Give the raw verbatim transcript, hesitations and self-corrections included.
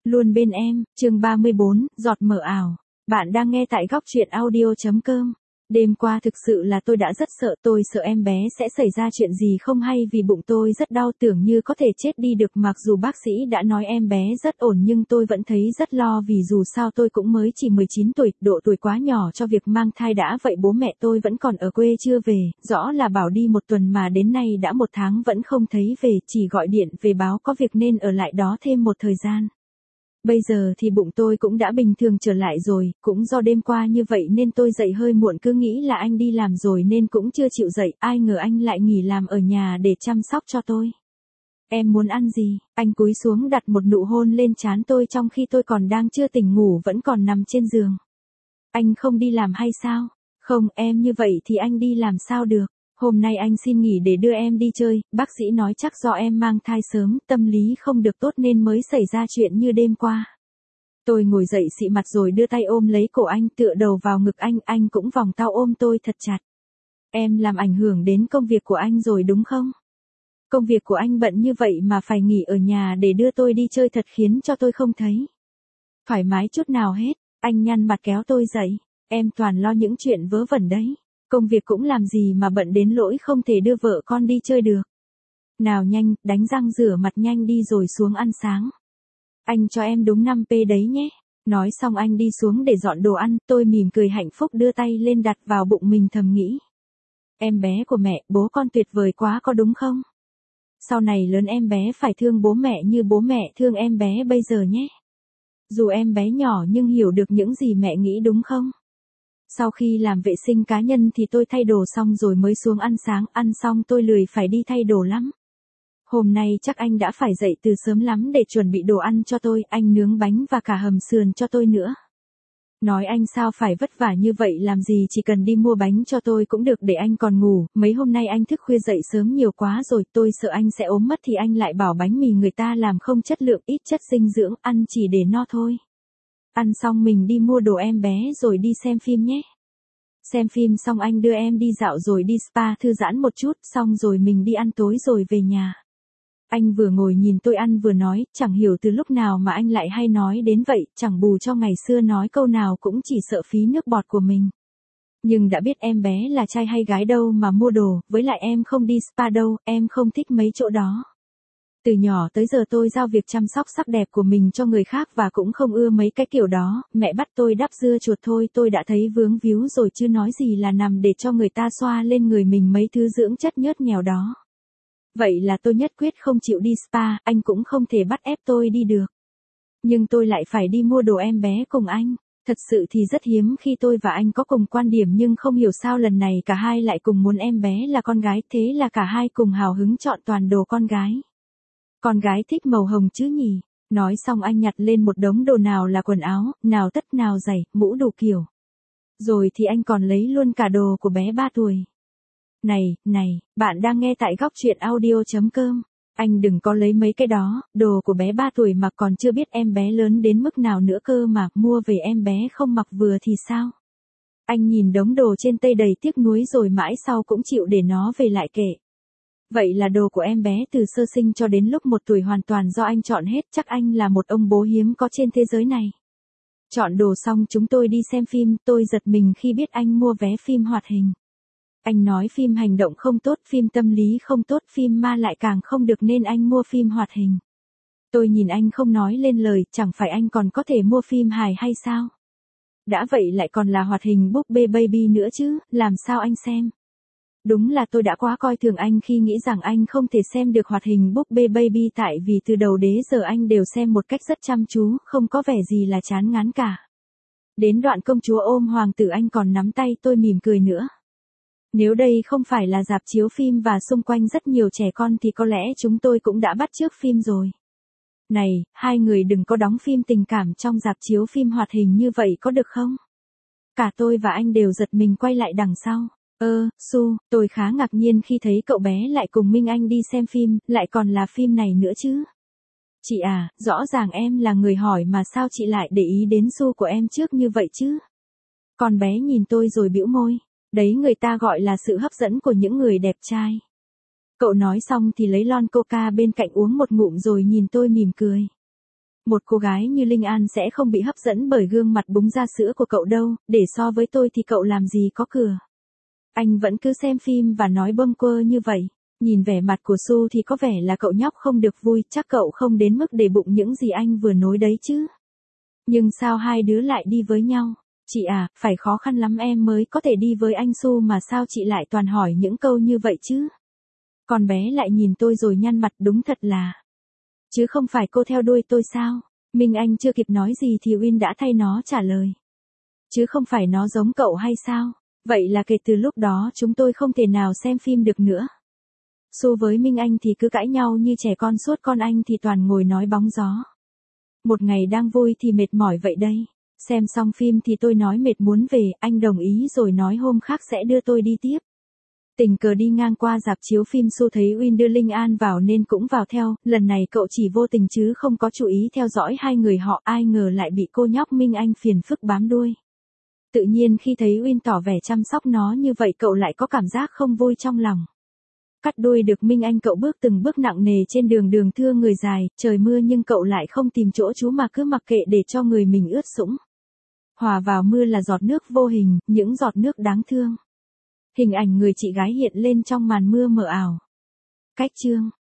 Luôn bên em, chương ba mươi bốn, giọt mờ ảo. Bạn đang nghe tại góc truyện audio chấm com. Đêm qua thực sự là tôi đã rất sợ, tôi sợ em bé sẽ xảy ra chuyện gì không hay vì bụng tôi rất đau, tưởng như có thể chết đi được, mặc dù bác sĩ đã nói em bé rất ổn nhưng tôi vẫn thấy rất lo vì dù sao tôi cũng mới chỉ mười chín tuổi, độ tuổi quá nhỏ cho việc mang thai đã vậy bố mẹ tôi vẫn còn ở quê chưa về, rõ là bảo đi một tuần mà đến nay đã một tháng vẫn không thấy về, chỉ gọi điện về báo có việc nên ở lại đó thêm một thời gian. Bây giờ thì bụng tôi cũng đã bình thường trở lại rồi, cũng do đêm qua như vậy nên tôi dậy hơi muộn, cứ nghĩ là anh đi làm rồi nên cũng chưa chịu dậy, ai ngờ anh lại nghỉ làm ở nhà để chăm sóc cho tôi. Em muốn ăn gì? Anh cúi xuống đặt một nụ hôn lên trán tôi trong khi tôi còn đang chưa tỉnh ngủ vẫn còn nằm trên giường. Anh không đi làm hay sao? Không, em như vậy thì anh đi làm sao được? Hôm nay anh xin nghỉ để đưa em đi chơi, bác sĩ nói chắc do em mang thai sớm, tâm lý không được tốt nên mới xảy ra chuyện như đêm qua. Tôi ngồi dậy xị mặt rồi đưa tay ôm lấy cổ anh, tựa đầu vào ngực anh, anh cũng vòng tao ôm tôi thật chặt. Em làm ảnh hưởng đến công việc của anh rồi đúng không? Công việc của anh bận như vậy mà phải nghỉ ở nhà để đưa tôi đi chơi thật khiến cho tôi không thấy thoải mái chút nào hết. Anh nhăn mặt kéo tôi dậy, em toàn lo những chuyện vớ vẩn đấy. Công việc cũng làm gì mà bận đến lỗi không thể đưa vợ con đi chơi được. Nào nhanh, đánh răng rửa mặt nhanh đi rồi xuống ăn sáng. Anh cho em đúng năm pê đấy nhé. Nói xong anh đi xuống để dọn đồ ăn, tôi mỉm cười hạnh phúc đưa tay lên đặt vào bụng mình thầm nghĩ. Em bé của mẹ, bố con tuyệt vời quá có đúng không? Sau này lớn em bé phải thương bố mẹ như bố mẹ thương em bé bây giờ nhé. Dù em bé nhỏ nhưng hiểu được những gì mẹ nghĩ đúng không? Sau khi làm vệ sinh cá nhân thì tôi thay đồ xong rồi mới xuống ăn sáng, ăn xong tôi lười phải đi thay đồ lắm. Hôm nay chắc anh đã phải dậy từ sớm lắm để chuẩn bị đồ ăn cho tôi, anh nướng bánh và cả hầm sườn cho tôi nữa. Nói anh sao phải vất vả như vậy làm gì, chỉ cần đi mua bánh cho tôi cũng được để anh còn ngủ, mấy hôm nay anh thức khuya dậy sớm nhiều quá rồi, tôi sợ anh sẽ ốm mất thì anh lại bảo bánh mì người ta làm không chất lượng, ít chất dinh dưỡng, ăn chỉ để no thôi. Ăn xong mình đi mua đồ em bé rồi đi xem phim nhé. Xem phim xong anh đưa em đi dạo rồi đi spa thư giãn một chút, xong rồi mình đi ăn tối rồi về nhà. Anh vừa ngồi nhìn tôi ăn vừa nói, chẳng hiểu từ lúc nào mà anh lại hay nói đến vậy, chẳng bù cho ngày xưa nói câu nào cũng chỉ sợ phí nước bọt của mình. Nhưng đã biết em bé là trai hay gái đâu mà mua đồ, với lại em không đi spa đâu, em không thích mấy chỗ đó. Từ nhỏ tới giờ tôi giao việc chăm sóc sắc đẹp của mình cho người khác và cũng không ưa mấy cái kiểu đó, mẹ bắt tôi đắp dưa chuột thôi tôi đã thấy vướng víu rồi chứ nói gì là nằm để cho người ta xoa lên người mình mấy thứ dưỡng chất nhớt nhèo đó. Vậy là tôi nhất quyết không chịu đi spa, anh cũng không thể bắt ép tôi đi được. Nhưng tôi lại phải đi mua đồ em bé cùng anh. Thật sự thì rất hiếm khi tôi và anh có cùng quan điểm nhưng không hiểu sao lần này cả hai lại cùng muốn em bé là con gái, thế là cả hai cùng hào hứng chọn toàn đồ con gái. Con gái thích màu hồng chứ nhỉ? Nói xong anh nhặt lên một đống đồ, nào là quần áo, nào tất, nào giày, mũ đủ kiểu. Rồi thì anh còn lấy luôn cả đồ của bé ba tuổi. Này, này, bạn đang nghe tại góc truyện audio chấm com. Anh đừng có lấy mấy cái đó, đồ của bé ba tuổi mà còn chưa biết em bé lớn đến mức nào nữa cơ mà, mua về em bé không mặc vừa thì sao? Anh nhìn đống đồ trên tay đầy tiếc nuối rồi mãi sau cũng chịu để nó về lại kệ. Vậy là đồ của em bé từ sơ sinh cho đến lúc một tuổi hoàn toàn do anh chọn hết, chắc anh là một ông bố hiếm có trên thế giới này. Chọn đồ xong chúng tôi đi xem phim, tôi giật mình khi biết anh mua vé phim hoạt hình. Anh nói phim hành động không tốt, phim tâm lý không tốt, phim ma lại càng không được nên anh mua phim hoạt hình. Tôi nhìn anh không nói lên lời, chẳng phải anh còn có thể mua phim hài hay sao? Đã vậy lại còn là hoạt hình búp bê baby nữa chứ, làm sao anh xem? Đúng là tôi đã quá coi thường anh khi nghĩ rằng anh không thể xem được hoạt hình búp bê baby tại vì từ đầu đến giờ anh đều xem một cách rất chăm chú, không có vẻ gì là chán ngán cả. Đến đoạn công chúa ôm hoàng tử anh còn nắm tay tôi mỉm cười nữa. Nếu đây không phải là rạp chiếu phim và xung quanh rất nhiều trẻ con thì có lẽ chúng tôi cũng đã bắt chước phim rồi. Này, hai người đừng có đóng phim tình cảm trong rạp chiếu phim hoạt hình như vậy có được không? Cả tôi và anh đều giật mình quay lại đằng sau. Ơ, Su, tôi khá ngạc nhiên khi thấy cậu bé lại cùng Minh Anh đi xem phim, lại còn là phim này nữa chứ. Chị à, rõ ràng em là người hỏi mà sao chị lại để ý đến Su của em trước như vậy chứ? Con bé nhìn tôi rồi bĩu môi. Đấy người ta gọi là sự hấp dẫn của những người đẹp trai. Cậu nói xong thì lấy lon coca bên cạnh uống một ngụm rồi nhìn tôi mỉm cười. Một cô gái như Linh An sẽ không bị hấp dẫn bởi gương mặt búng ra sữa của cậu đâu, để so với tôi thì cậu làm gì có cửa. Anh vẫn cứ xem phim và nói bâng quơ như vậy. Nhìn vẻ mặt của Su thì có vẻ là cậu nhóc không được vui, chắc cậu không đến mức để bụng những gì anh vừa nói đấy chứ. Nhưng sao hai đứa lại đi với nhau? Chị à, phải khó khăn lắm em mới có thể đi với anh Su mà sao chị lại toàn hỏi những câu như vậy chứ? Con bé lại nhìn tôi rồi nhăn mặt, đúng thật là. Chứ không phải cô theo đuôi tôi sao? Minh Anh chưa kịp nói gì thì Win đã thay nó trả lời. Chứ không phải nó giống cậu hay sao? Vậy là kể từ lúc đó chúng tôi không thể nào xem phim được nữa. Su với Minh Anh thì cứ cãi nhau như trẻ con suốt, con anh thì toàn ngồi nói bóng gió. Một ngày đang vui thì mệt mỏi vậy đây. Xem xong phim thì tôi nói mệt muốn về, anh đồng ý rồi nói hôm khác sẽ đưa tôi đi tiếp. Tình cờ đi ngang qua rạp chiếu phim, Su thấy Win đưa Linh An vào nên cũng vào theo, lần này cậu chỉ vô tình chứ không có chú ý theo dõi hai người họ, ai ngờ lại bị cô nhóc Minh Anh phiền phức bám đuôi. Tự nhiên khi thấy Win tỏ vẻ chăm sóc nó như vậy cậu lại có cảm giác không vui trong lòng. Cắt đuôi được Minh Anh cậu bước từng bước nặng nề trên đường đường thưa người dài, trời mưa nhưng cậu lại không tìm chỗ trú mà cứ mặc kệ để cho người mình ướt sũng. Hòa vào mưa là giọt nước vô hình, những giọt nước đáng thương. Hình ảnh người chị gái hiện lên trong màn mưa mờ ảo. Cách chương